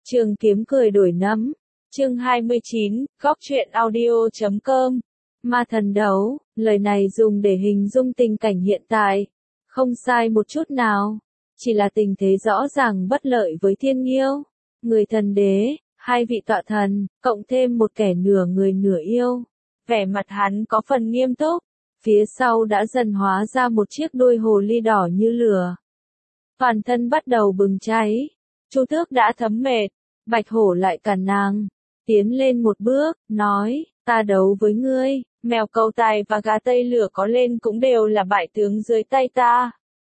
Trường kiếm cười đổi nấm. Chương 29, góc truyện audio.com. Ma thần đấu, lời này dùng để hình dung tình cảnh hiện tại. Không sai một chút nào. Chỉ là tình thế rõ ràng bất lợi với Thiên Nghiêu. Người thần đế, hai vị tọa thần, cộng thêm một kẻ nửa người nửa yêu. Vẻ mặt hắn có phần nghiêm túc. Phía sau đã dần hóa ra một chiếc đuôi hồ ly đỏ như lửa. Toàn thân bắt đầu bừng cháy. Chu Tước đã thấm mệt. Bạch Hổ lại cản nàng. Tiến lên một bước, nói, ta đấu với ngươi, mèo cầu tài và gà tây lửa có lên cũng đều là bại tướng dưới tay ta.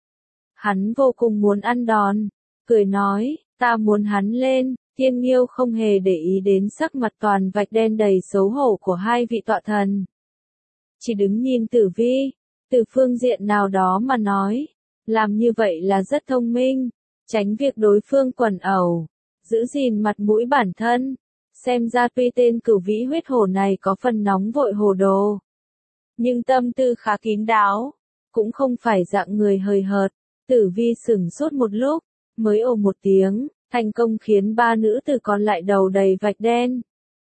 Hắn vô cùng muốn ăn đòn, cười nói, ta muốn hắn lên. Thiên Nghiêu không hề để ý đến sắc mặt toàn vạch đen đầy xấu hổ của hai vị tọa thần. Chỉ đứng nhìn Tử Vi, từ phương diện nào đó mà nói, làm như vậy là rất thông minh, tránh việc đối phương quần ẩu, giữ gìn mặt mũi bản thân. Xem ra tuy tên Cửu Vĩ huyết hổ này có phần nóng vội hồ đồ, nhưng tâm tư khá kín đáo, cũng không phải dạng người hời hợt. Tử Vi sửng sốt một lúc, mới ồ một tiếng, thành công khiến ba nữ tử còn lại đầu đầy vạch đen.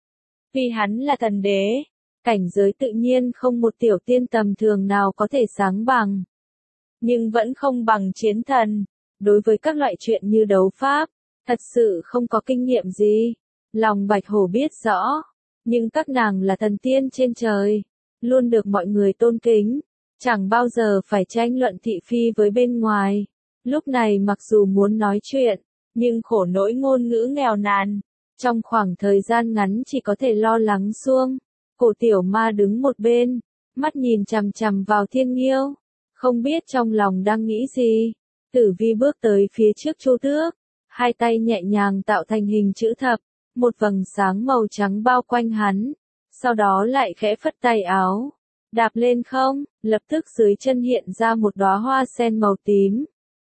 Vì hắn là thần đế, cảnh giới tự nhiên không một tiểu tiên tầm thường nào có thể sánh bằng, nhưng vẫn không bằng chiến thần. Đối với các loại chuyện như đấu pháp, thật sự không có kinh nghiệm gì. Lòng Bạch Hổ biết rõ, nhưng các nàng là thần tiên trên trời, luôn được mọi người tôn kính, chẳng bao giờ phải tranh luận thị phi với bên ngoài. Lúc này mặc dù muốn nói chuyện, nhưng khổ nỗi ngôn ngữ nghèo nàn, trong khoảng thời gian ngắn chỉ có thể lo lắng suông. Cổ Tiểu Ma đứng một bên, mắt nhìn chằm chằm vào Thiên Nghiêu, không biết trong lòng đang nghĩ gì. Tử Vi bước tới phía trước Chu Tước, hai tay nhẹ nhàng tạo thành hình chữ thập, một vầng sáng màu trắng bao quanh hắn, sau đó lại khẽ phất tay áo, đạp lên không, lập tức dưới chân hiện ra một đóa hoa sen màu tím.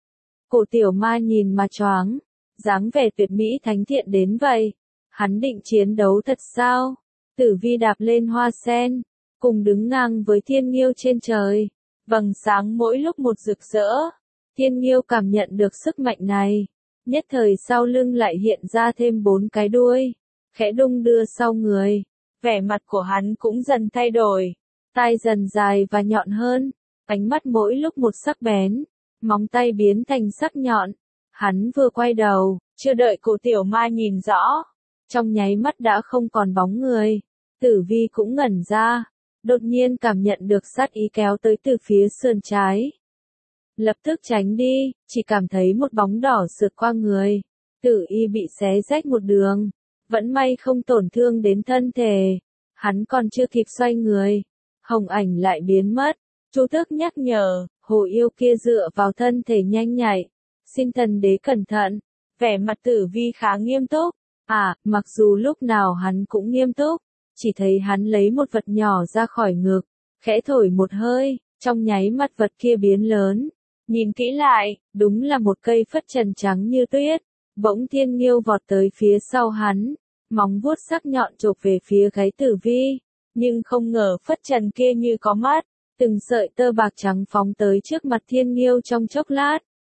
Cổ Tiểu Ma nhìn mà choáng, dáng vẻ tuyệt mỹ thánh thiện đến vậy, hắn định chiến đấu thật sao? Tử Vi đạp lên hoa sen, cùng đứng ngang với Thiên Nghiêu trên trời, vầng sáng mỗi lúc một rực rỡ. Thiên Nghiêu cảm nhận được sức mạnh này, nhất thời sau lưng lại hiện ra thêm 4 cái đuôi, khẽ đung đưa sau người. Vẻ mặt của hắn cũng dần thay đổi, tai dần dài và nhọn hơn, ánh mắt mỗi lúc một sắc bén, móng tay biến thành sắc nhọn. Hắn vừa quay đầu, chưa đợi Cổ Tiểu Ma nhìn rõ, trong nháy mắt đã không còn bóng người. Tử Vi cũng ngẩn ra, đột nhiên cảm nhận được sát ý kéo tới từ phía sườn trái. Lập tức tránh đi, chỉ cảm thấy một bóng đỏ sượt qua người. Tử Y bị xé rách một đường, vẫn may không tổn thương đến thân thể. Hắn còn chưa kịp xoay người, hồng ảnh lại biến mất. Chu Tước nhắc nhở, hồ yêu kia dựa vào thân thể nhanh nhạy, xin thần đế cẩn thận. Vẻ mặt Tử Vi khá nghiêm túc. Mặc dù lúc nào hắn cũng nghiêm túc, chỉ thấy hắn lấy một vật nhỏ ra khỏi ngực, khẽ thổi một hơi, trong nháy mắt vật kia biến lớn. Nhìn kỹ lại, đúng là một cây phất trần trắng như tuyết. Bỗng Thiên Nghiêu vọt tới phía sau hắn, móng vuốt sắc nhọn chộp về phía gáy Tử Vi, nhưng không ngờ phất trần kia như có mắt, từng sợi tơ bạc trắng phóng tới trước mặt Thiên Nghiêu trong chốc lát,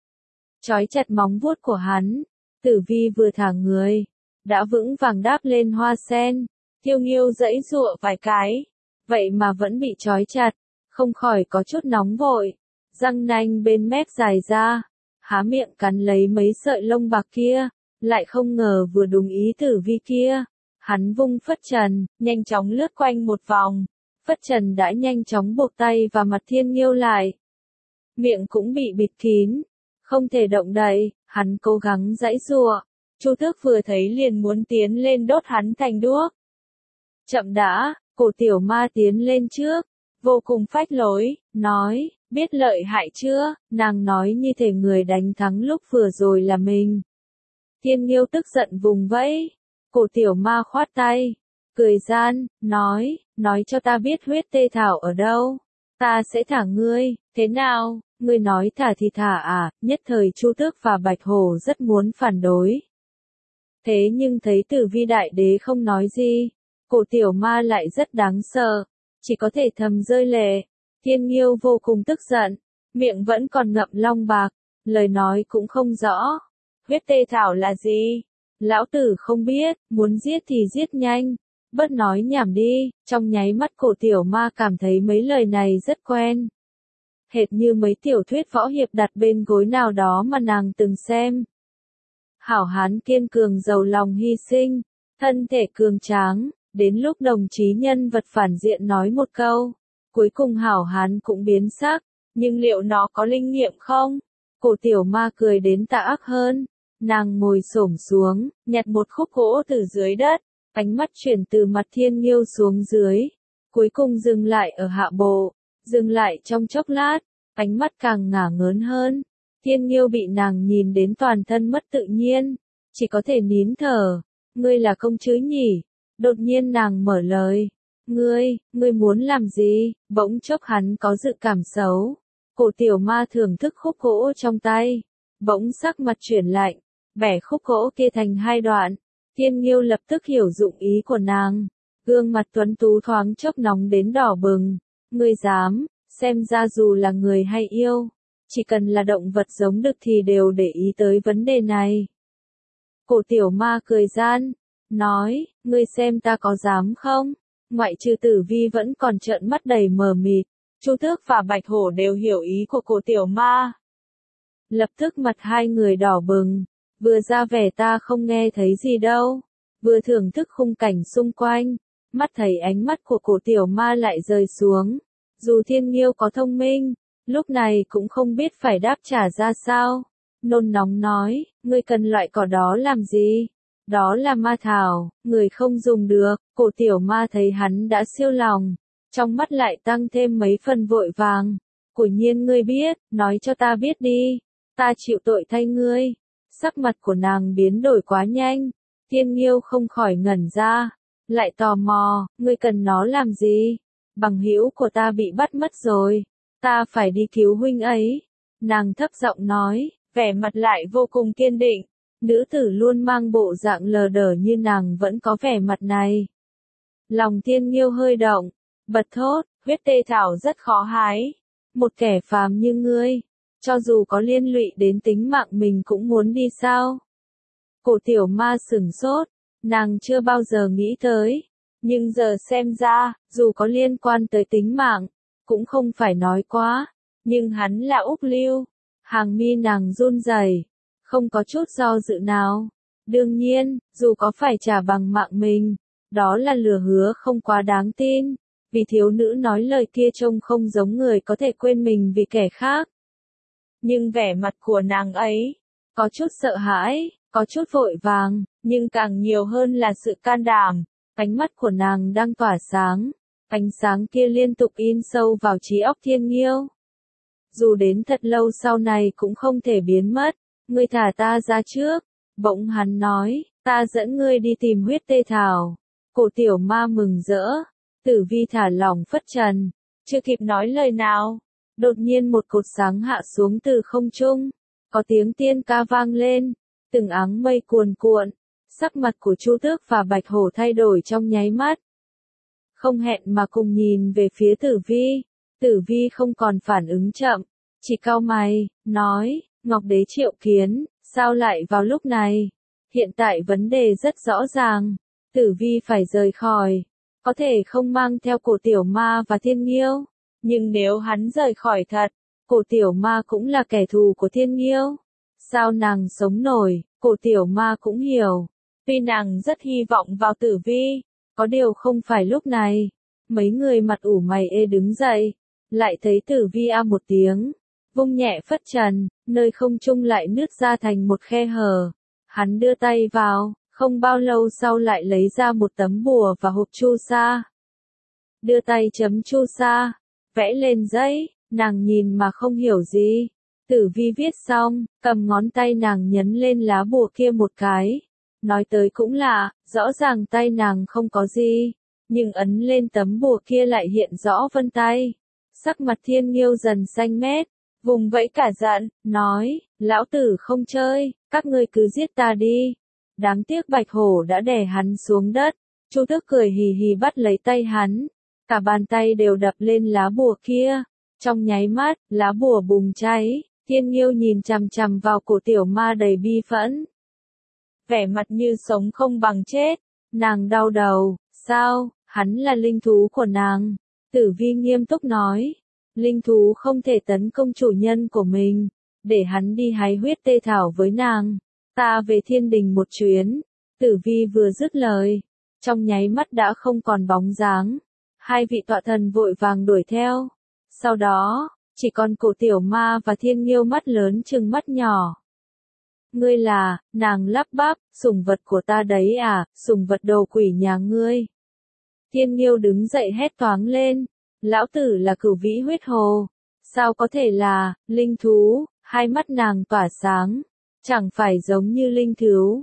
trói chặt móng vuốt của hắn. Tử Vi vừa thả người, đã vững vàng đáp lên hoa sen. Thiên Nghiêu giãy giụa vài cái, vậy mà vẫn bị trói chặt, không khỏi có chút nóng vội. Răng nanh bên mép dài ra, há miệng cắn lấy mấy sợi lông bạc kia, lại không ngờ vừa đúng ý Tử Vi kia. Hắn vung phất trần, nhanh chóng lướt quanh một vòng, phất trần đã nhanh chóng buộc tay và mặt Thiên Nghiêu lại. Miệng cũng bị bịt kín, không thể động đậy, hắn cố gắng giãy giụa. Chu Tước vừa thấy liền muốn tiến lên đốt hắn thành đuốc. Chậm đã, Cổ Tiểu Ma tiến lên trước, vô cùng phách lối, nói, biết lợi hại chưa? Nàng nói như thể người đánh thắng lúc vừa rồi là mình. Thiên Nghiêu tức giận vùng vẫy. Cổ Tiểu Ma khoát tay, cười gian, nói cho ta biết huyết tê thảo ở đâu, ta sẽ thả ngươi. Thế nào, ngươi nói thả thì thả à? Nhất thời Chu Tước và Bạch Hổ rất muốn phản đối. Thế nhưng thấy Tử Vi đại đế không nói gì, Cổ Tiểu Ma lại rất đáng sợ, chỉ có thể thầm rơi lệ. Thiên Nghiêu vô cùng tức giận, miệng vẫn còn ngậm long bạc, lời nói cũng không rõ. Huyết tê thảo là gì? Lão tử không biết, muốn giết thì giết nhanh. Bớt nói nhảm đi, trong nháy mắt cổ tiểu ma cảm thấy mấy lời này rất quen. Hệt như mấy tiểu thuyết võ hiệp đặt bên gối nào đó mà nàng từng xem. Hảo hán kiên cường giàu lòng hy sinh, thân thể cường tráng, đến lúc đồng chí nhân vật phản diện nói một câu, cuối cùng hảo hán cũng biến sắc, nhưng liệu nó có linh nghiệm không? Cổ tiểu ma cười đến tà ác hơn, nàng ngồi xổm xuống, nhặt một khúc gỗ từ dưới đất, ánh mắt chuyển từ mặt Thiên Nghiêu xuống dưới, cuối cùng dừng lại ở hạ bộ, dừng lại trong chốc lát, ánh mắt càng ngả ngớn hơn. Thiên Nghiêu bị nàng nhìn đến toàn thân mất tự nhiên, chỉ có thể nín thở. Ngươi là công chứ nhỉ? Đột nhiên nàng mở lời. Ngươi muốn làm gì? Bỗng chốc hắn có dự cảm xấu. Cổ tiểu ma thưởng thức khúc gỗ trong tay. Bỗng sắc mặt chuyển lạnh, bẻ khúc gỗ kia thành hai đoạn. Thiên Nghiêu lập tức hiểu dụng ý của nàng. Gương mặt tuấn tú thoáng chốc nóng đến đỏ bừng. Ngươi dám, xem ra dù là người hay yêu, chỉ cần là động vật giống đực thì đều để ý tới vấn đề này. Cổ tiểu ma cười gian, nói, ngươi xem ta có dám không? Ngoại trừ Tử Vi vẫn còn trợn mắt đầy mờ mịt, Chu Tước và Bạch Hổ đều hiểu ý của cổ tiểu ma. Lập tức mặt hai người đỏ bừng, vừa ra vẻ ta không nghe thấy gì đâu, vừa thưởng thức khung cảnh xung quanh, mắt thấy ánh mắt của cổ tiểu ma lại rơi xuống. Dù Thiên Nghiêu có thông minh, lúc này cũng không biết phải đáp trả ra sao. Nôn nóng nói, ngươi cần loại cỏ đó làm gì? Đó là ma thảo, người không dùng được. Cổ tiểu ma thấy hắn đã siêu lòng, trong mắt lại tăng thêm mấy phần vội vàng. Quả nhiên ngươi biết, nói cho ta biết đi, ta chịu tội thay ngươi. Sắc mặt của nàng biến đổi quá nhanh, Thiên Nghiêu không khỏi ngẩn ra, lại tò mò, ngươi cần nó làm gì? Bằng hữu của ta bị bắt mất rồi, ta phải đi cứu huynh ấy. Nàng thấp giọng nói, vẻ mặt lại vô cùng kiên định. Nữ tử luôn mang bộ dạng lờ đờ như nàng vẫn có vẻ mặt này. Lòng Thiên Nghiêu hơi động, bật thốt, huyết tê thảo rất khó hái. Một kẻ phàm như ngươi, cho dù có liên lụy đến tính mạng mình cũng muốn đi sao? Cổ tiểu ma sửng sốt, nàng chưa bao giờ nghĩ tới. Nhưng giờ xem ra, dù có liên quan tới tính mạng, cũng không phải nói quá. Nhưng hắn là Úc Lưu. Hàng mi nàng run rẩy, không có chút do dự nào. Đương nhiên, dù có phải trả bằng mạng mình, đó là lời hứa không quá đáng tin. Vì thiếu nữ nói lời kia trông không giống người có thể quên mình vì kẻ khác. Nhưng vẻ mặt của nàng ấy, có chút sợ hãi, có chút vội vàng, nhưng càng nhiều hơn là sự can đảm. Ánh mắt của nàng đang tỏa sáng, ánh sáng kia liên tục in sâu vào trí óc Thiên Nghiêu. Dù đến thật lâu sau này cũng không thể biến mất, ngươi thả ta ra trước. Bỗng hắn nói, ta dẫn ngươi đi tìm huyết tê thảo. Cổ tiểu ma mừng rỡ, Tử Vi thả lỏng phất trần, chưa kịp nói lời nào. Đột nhiên một cột sáng hạ xuống từ không trung, có tiếng tiên ca vang lên, từng áng mây cuồn cuộn. Sắc mặt của Chu Tước và Bạch Hổ thay đổi trong nháy mắt. Không hẹn mà cùng nhìn về phía Tử Vi. Tử Vi không còn phản ứng chậm, chỉ cau mày, nói, Ngọc Đế triệu kiến, sao lại vào lúc này? Hiện tại vấn đề rất rõ ràng, Tử Vi phải rời khỏi, có thể không mang theo cổ tiểu ma và Thiên Nghiêu, nhưng nếu hắn rời khỏi thật, cổ tiểu ma cũng là kẻ thù của Thiên Nghiêu. Sao nàng sống nổi? Cổ tiểu ma cũng hiểu. Tuy nàng rất hy vọng vào Tử Vi, có điều không phải lúc này. Mấy người mặt ủ mày ê đứng dậy, lại thấy Tử Vi a một tiếng, vung nhẹ phất trần, nơi không trung lại nứt ra thành một khe hở. Hắn đưa tay vào, không bao lâu sau lại lấy ra một tấm bùa và hộp chu sa. Đưa tay chấm chu sa, vẽ lên giấy, nàng nhìn mà không hiểu gì. Tử Vi viết xong, cầm ngón tay nàng nhấn lên lá bùa kia một cái. Nói tới cũng lạ, rõ ràng tay nàng không có gì, nhưng ấn lên tấm bùa kia lại hiện rõ vân tay. Sắc mặt Thiên Nghiêu dần xanh mét, vùng vẫy cả giận, nói, lão tử không chơi, các ngươi cứ giết ta đi. Đáng tiếc Bạch Hổ đã đè hắn xuống đất. Chu Tước cười hì hì bắt lấy tay hắn, cả bàn tay đều đập lên lá bùa kia. Trong nháy mắt, lá bùa bùng cháy. Thiên Nghiêu nhìn chằm chằm vào cổ tiểu ma đầy bi phẫn. vẻ mặt như sống không bằng chết. Nàng đau đầu, sao, hắn là linh thú của nàng. Tử Vi nghiêm túc nói, linh thú không thể tấn công chủ nhân của mình, để hắn đi hái huyết tê thảo với nàng. Ta về thiên đình một chuyến. Tử Vi vừa dứt lời, trong nháy mắt đã không còn bóng dáng. Hai vị tọa thần vội vàng đuổi theo. Sau đó, chỉ còn Cổ Tiểu Ma và Thiên Nghiêu mắt lớn trừng mắt nhỏ. Ngươi là, nàng lắp bắp, sủng vật của ta đấy à, sủng vật đầu quỷ nhà ngươi. Thiên Nghiêu đứng dậy hét toáng lên, lão tử là Cửu Vĩ huyết hồ, sao có thể là, linh thú, hai mắt nàng tỏa sáng, chẳng phải giống như linh thú,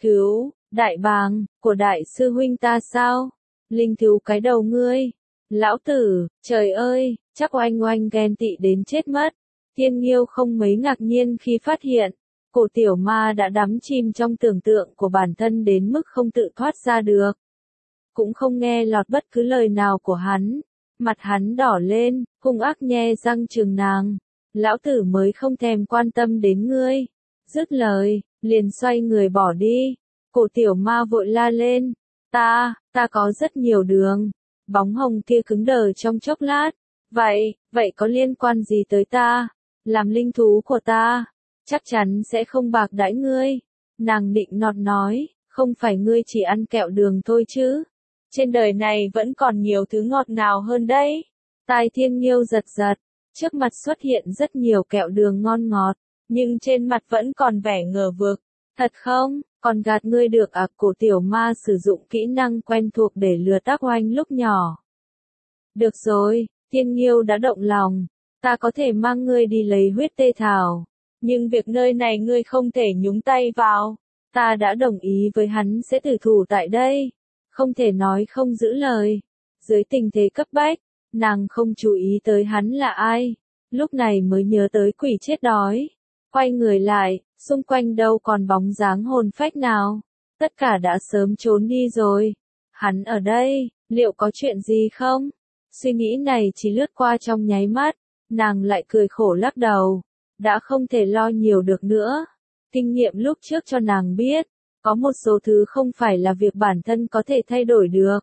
đại bàng, của đại sư huynh ta sao, linh thú cái đầu ngươi, lão tử, trời ơi, chắc oanh oanh ghen tị đến chết mất. Thiên Nghiêu không mấy ngạc nhiên khi phát hiện, Cổ Tiểu Ma đã đắm chìm trong tưởng tượng của bản thân đến mức không tự thoát ra được. Cũng không nghe lọt bất cứ lời nào của hắn. Mặt hắn đỏ lên, hung ác nhe răng trừng nàng. Lão tử mới không thèm quan tâm đến ngươi. Dứt lời, liền xoay người bỏ đi. Cổ Tiểu Ma vội la lên. Ta có rất nhiều đường. Bóng hồng kia cứng đờ trong chốc lát. Vậy có liên quan gì tới ta? Làm linh thú của ta, chắc chắn sẽ không bạc đãi ngươi. Nàng nịnh nọt nói, không phải ngươi chỉ ăn kẹo đường thôi chứ. Trên đời này vẫn còn nhiều thứ ngọt ngào hơn đấy. Tai Thiên Nghiêu giật giật, trước mặt xuất hiện rất nhiều kẹo đường ngon ngọt, nhưng trên mặt vẫn còn vẻ ngờ vực. Thật không, còn gạt ngươi được à? Cổ Tiểu Ma sử dụng kỹ năng quen thuộc để lừa Tác Oanh lúc nhỏ. Được rồi, Thiên Nghiêu đã động lòng, ta có thể mang ngươi đi lấy huyết tê thảo, nhưng việc nơi này ngươi không thể nhúng tay vào. Ta đã đồng ý với hắn sẽ tử thủ tại đây, không thể nói không giữ lời. Dưới tình thế cấp bách, nàng không chú ý tới hắn là ai, lúc này mới nhớ tới quỷ chết đói. Quay người lại, xung quanh đâu còn bóng dáng hồn phách nào, tất cả đã sớm trốn đi rồi. Hắn ở đây, liệu có chuyện gì không? Suy nghĩ này chỉ lướt qua trong nháy mắt, nàng lại cười khổ lắc đầu, đã không thể lo nhiều được nữa. Kinh nghiệm lúc trước cho nàng biết, có một số thứ không phải là việc bản thân có thể thay đổi được.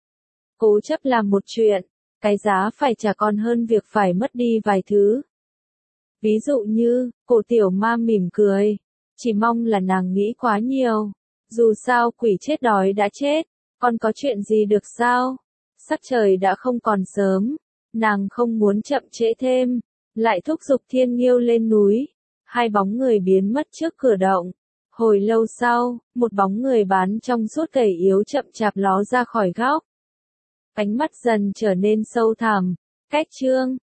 Cố chấp làm một chuyện, cái giá phải trả còn hơn việc phải mất đi vài thứ. Ví dụ như, Cổ Tiểu Ma mỉm cười, chỉ mong là nàng nghĩ quá nhiều. Dù sao quỷ chết đói đã chết, còn có chuyện gì được sao? Sắc trời đã không còn sớm, nàng không muốn chậm trễ thêm, lại thúc giục Thiên Nghiêu lên núi. Hai bóng người biến mất trước cửa động. Hồi lâu sau, một bóng người bán trong suốt gầy yếu chậm chạp ló ra khỏi góc. Ánh mắt dần trở nên sâu thẳm. Cách chương